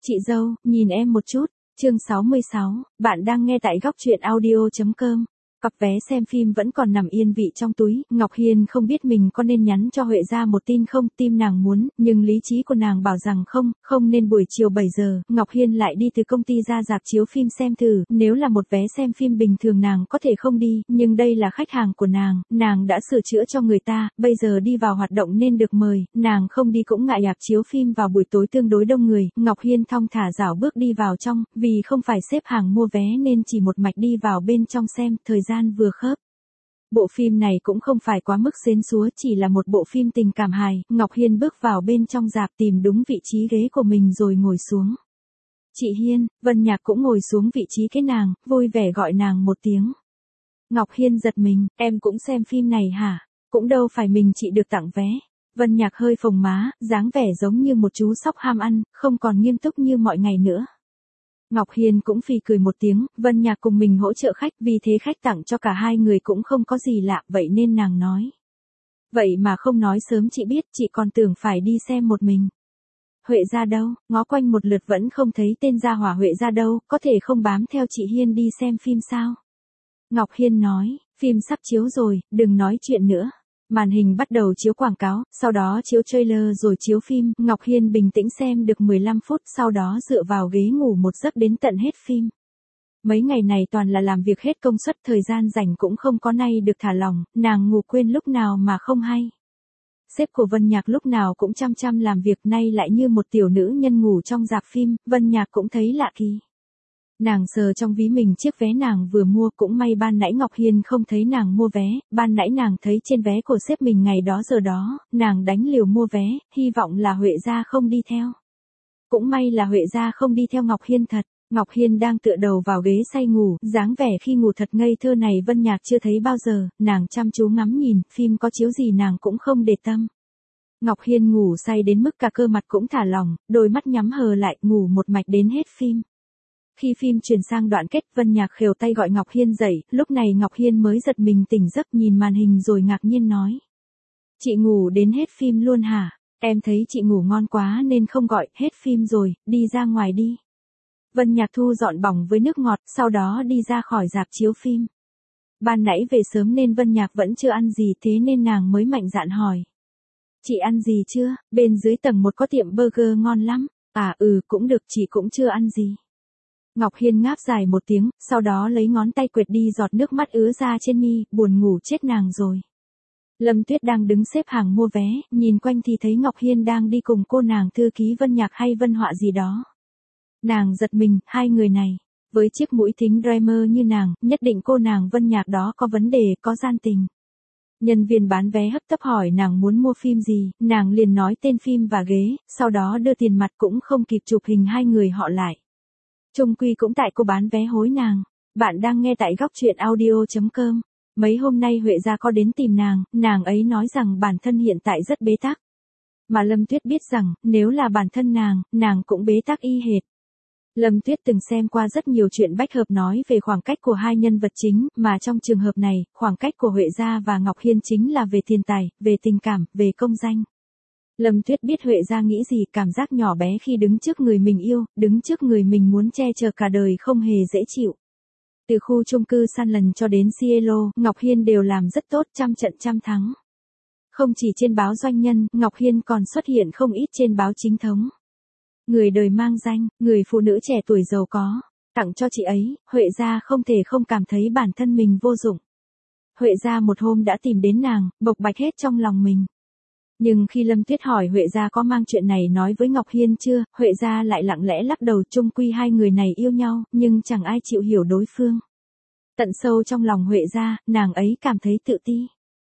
Chị dâu, nhìn em một chút. Chương 66, bạn đang nghe tại góc truyện audio.com. Cặp vé xem phim vẫn còn nằm yên vị trong túi, Ngọc Hiên không biết mình có nên nhắn cho Huệ ra một tin không, tim nàng muốn, nhưng lý trí của nàng bảo rằng không nên buổi chiều 7 giờ, Ngọc Hiên lại đi từ công ty ra rạp chiếu phim xem thử, nếu là một vé xem phim bình thường nàng có thể không đi, nhưng đây là khách hàng của nàng đã sửa chữa cho người ta, bây giờ đi vào hoạt động nên được mời, nàng không đi cũng ngại rạp chiếu phim vào buổi tối tương đối đông người, Ngọc Hiên thong thả rảo bước đi vào trong, vì không phải xếp hàng mua vé nên chỉ một mạch đi vào bên trong xem, thời gian vừa khớp. Bộ phim này cũng không phải quá mức xến xúa, chỉ là một bộ phim tình cảm hài, Ngọc Hiên bước vào bên trong rạp tìm đúng vị trí ghế của mình rồi ngồi xuống. Chị Hiên, Vân Nhạc cũng ngồi xuống vị trí kế nàng, vui vẻ gọi nàng một tiếng. Ngọc Hiên giật mình, em cũng xem phim này hả? Cũng đâu phải mình chị được tặng vé. Vân Nhạc hơi phồng má, dáng vẻ giống như một chú sóc ham ăn, không còn nghiêm túc như mọi ngày nữa. Ngọc Hiên cũng phì cười một tiếng, Vân Nhạc cùng mình hỗ trợ khách, vì thế khách tặng cho cả hai người cũng không có gì lạ, vậy nên nàng nói. Vậy mà không nói sớm chị biết, chị còn tưởng phải đi xem một mình. Huệ ra đâu, ngó quanh một lượt vẫn không thấy tên gia hỏa Huệ ra đâu, có thể không bám theo chị Hiên đi xem phim sao? Ngọc Hiên nói, phim sắp chiếu rồi, đừng nói chuyện nữa. Màn hình bắt đầu chiếu quảng cáo, sau đó chiếu trailer rồi chiếu phim, Ngọc Hiên bình tĩnh xem được 15 phút, sau đó dựa vào ghế ngủ một giấc đến tận hết phim. Mấy ngày này toàn là làm việc hết công suất, thời gian rảnh cũng không có nay được thả lỏng, nàng ngủ quên lúc nào mà không hay. Sếp của Vân Nhạc lúc nào cũng chăm chăm làm việc, nay lại như một tiểu nữ nhân ngủ trong rạp phim, Vân Nhạc cũng thấy lạ kỳ. Nàng sờ trong ví mình chiếc vé nàng vừa mua, cũng may ban nãy Ngọc Hiên không thấy nàng mua vé, ban nãy nàng thấy trên vé của sếp mình ngày đó giờ đó, nàng đánh liều mua vé, hy vọng là Huệ gia không đi theo. Cũng may là Huệ gia không đi theo Ngọc Hiên thật, Ngọc Hiên đang tựa đầu vào ghế say ngủ, dáng vẻ khi ngủ thật ngây thơ này Vân Nhạc chưa thấy bao giờ, nàng chăm chú ngắm nhìn, phim có chiếu gì nàng cũng không để tâm. Ngọc Hiên ngủ say đến mức cả cơ mặt cũng thả lỏng, đôi mắt nhắm hờ lại, ngủ một mạch đến hết phim. Khi phim chuyển sang đoạn kết, Vân Nhạc khều tay gọi Ngọc Hiên dậy, lúc này Ngọc Hiên mới giật mình tỉnh giấc, nhìn màn hình rồi ngạc nhiên nói. Chị ngủ đến hết phim luôn hả? Em thấy chị ngủ ngon quá nên không gọi, hết phim rồi, đi ra ngoài đi. Vân Nhạc thu dọn bỏng với nước ngọt, sau đó đi ra khỏi rạp chiếu phim. Ban nãy về sớm nên Vân Nhạc vẫn chưa ăn gì, thế nên nàng mới mạnh dạn hỏi. Chị ăn gì chưa? Bên dưới tầng 1 có tiệm burger ngon lắm. À cũng được, chị cũng chưa ăn gì. Ngọc Hiên ngáp dài một tiếng, sau đó lấy ngón tay quệt đi giọt nước mắt ứa ra trên mi, buồn ngủ chết nàng rồi. Lâm Tuyết đang đứng xếp hàng mua vé, nhìn quanh thì thấy Ngọc Hiên đang đi cùng cô nàng thư ký Vân Nhạc hay Vân Họa gì đó. Nàng giật mình, hai người này, với chiếc mũi thính Dreamer như nàng, nhất định cô nàng Vân Nhạc đó có vấn đề, có gian tình. Nhân viên bán vé hấp tấp hỏi nàng muốn mua phim gì, nàng liền nói tên phim và ghế, sau đó đưa tiền mặt, cũng không kịp chụp hình hai người họ lại. Chung quy cũng tại cô bán vé hối nàng. Bạn đang nghe tại góc truyện audio.com. Mấy hôm nay Huệ gia có đến tìm nàng ấy nói rằng bản thân hiện tại rất bế tắc. Mà Lâm Tuyết biết rằng, nếu là bản thân nàng cũng bế tắc y hệt. Lâm Tuyết từng xem qua rất nhiều chuyện bách hợp nói về khoảng cách của hai nhân vật chính, mà trong trường hợp này, khoảng cách của Huệ gia và Ngọc Hiên chính là về tiền tài, về tình cảm, về công danh. Lâm Tuyết biết Huệ gia nghĩ gì, cảm giác nhỏ bé khi đứng trước người mình yêu, đứng trước người mình muốn che chở cả đời không hề dễ chịu. Từ khu chung cư San Lần cho đến Cielo, Ngọc Hiên đều làm rất tốt, trăm trận trăm thắng. Không chỉ trên báo doanh nhân, Ngọc Hiên còn xuất hiện không ít trên báo chính thống. Người đời mang danh, người phụ nữ trẻ tuổi giàu có, tặng cho chị ấy, Huệ gia không thể không cảm thấy bản thân mình vô dụng. Huệ gia một hôm đã tìm đến nàng, bộc bạch hết trong lòng mình. Nhưng khi Lâm Tuyết hỏi Huệ gia có mang chuyện này nói với Ngọc Hiên chưa, Huệ gia lại lặng lẽ lắc đầu, chung quy hai người này yêu nhau, nhưng chẳng ai chịu hiểu đối phương. Tận sâu trong lòng Huệ gia, nàng ấy cảm thấy tự ti.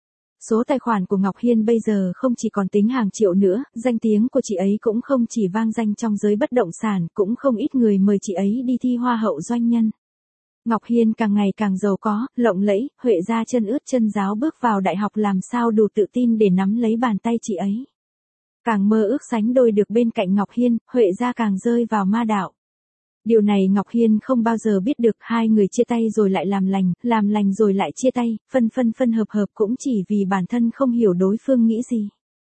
Số tài khoản của Ngọc Hiên bây giờ không chỉ còn tính hàng triệu nữa, danh tiếng của chị ấy cũng không chỉ vang danh trong giới bất động sản, cũng không ít người mời chị ấy đi thi hoa hậu doanh nhân. Ngọc Hiên càng ngày càng giàu có, lộng lẫy, Huệ gia chân ướt chân ráo bước vào đại học làm sao đủ tự tin để nắm lấy bàn tay chị ấy. Càng mơ ước sánh đôi được bên cạnh Ngọc Hiên, Huệ gia càng rơi vào ma đạo. Điều này Ngọc Hiên không bao giờ biết được, hai người chia tay rồi lại làm lành rồi lại chia tay, phân hợp cũng chỉ vì bản thân không hiểu đối phương nghĩ gì.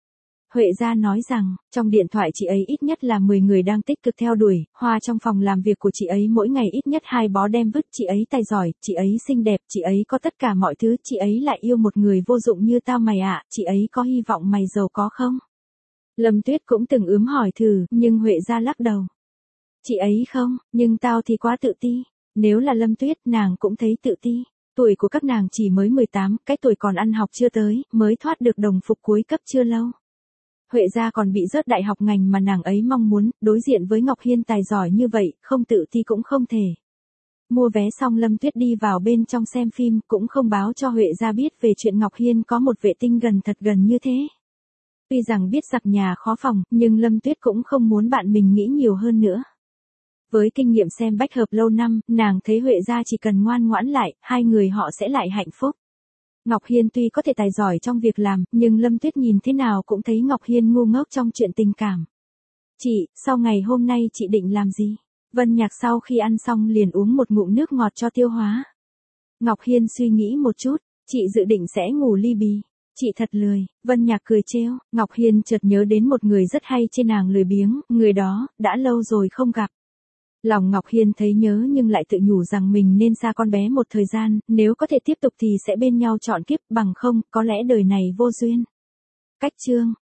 Huệ gia nói rằng, trong điện thoại chị ấy ít nhất là 10 người đang tích cực theo đuổi, hoa trong phòng làm việc của chị ấy mỗi ngày ít nhất 2 bó đem vứt, chị ấy tài giỏi, chị ấy xinh đẹp, chị ấy có tất cả mọi thứ, chị ấy lại yêu một người vô dụng như tao mày ạ, chị ấy có hy vọng mày giàu có không? Lâm Tuyết cũng từng ướm hỏi thử, nhưng Huệ gia lắc đầu. Chị ấy không, nhưng tao thì quá tự ti. Nếu là Lâm Tuyết, nàng cũng thấy tự ti. Tuổi của các nàng chỉ mới 18, cái tuổi còn ăn học chưa tới, mới thoát được đồng phục cuối cấp chưa lâu. Huệ gia còn bị rớt đại học ngành mà nàng ấy mong muốn, đối diện với Ngọc Hiên tài giỏi như vậy, không tự ti cũng không thể. Mua vé xong Lâm Tuyết đi vào bên trong xem phim, cũng không báo cho Huệ gia biết về chuyện Ngọc Hiên có một vệ tinh thật gần như thế. Tuy rằng biết giặc nhà khó phòng, nhưng Lâm Tuyết cũng không muốn bạn mình nghĩ nhiều hơn nữa. Với kinh nghiệm xem bách hợp lâu năm, nàng thấy Huệ gia chỉ cần ngoan ngoãn lại, hai người họ sẽ lại hạnh phúc. Ngọc Hiên tuy có thể tài giỏi trong việc làm, nhưng Lâm Tuyết nhìn thế nào cũng thấy Ngọc Hiên ngu ngốc trong chuyện tình cảm. Chị, sau ngày hôm nay chị định làm gì? Vân Nhạc sau khi ăn xong liền uống một ngụm nước ngọt cho tiêu hóa. Ngọc Hiên suy nghĩ một chút, chị dự định sẽ ngủ ly bì. Chị thật lười, Vân Nhạc cười trêu, Ngọc Hiên chợt nhớ đến một người rất hay trên nàng lười biếng, người đó, đã lâu rồi không gặp. Lòng Ngọc Hiên thấy nhớ nhưng lại tự nhủ rằng mình nên xa con bé một thời gian, nếu có thể tiếp tục thì sẽ bên nhau trọn kiếp, bằng không, có lẽ đời này vô duyên. Cách chương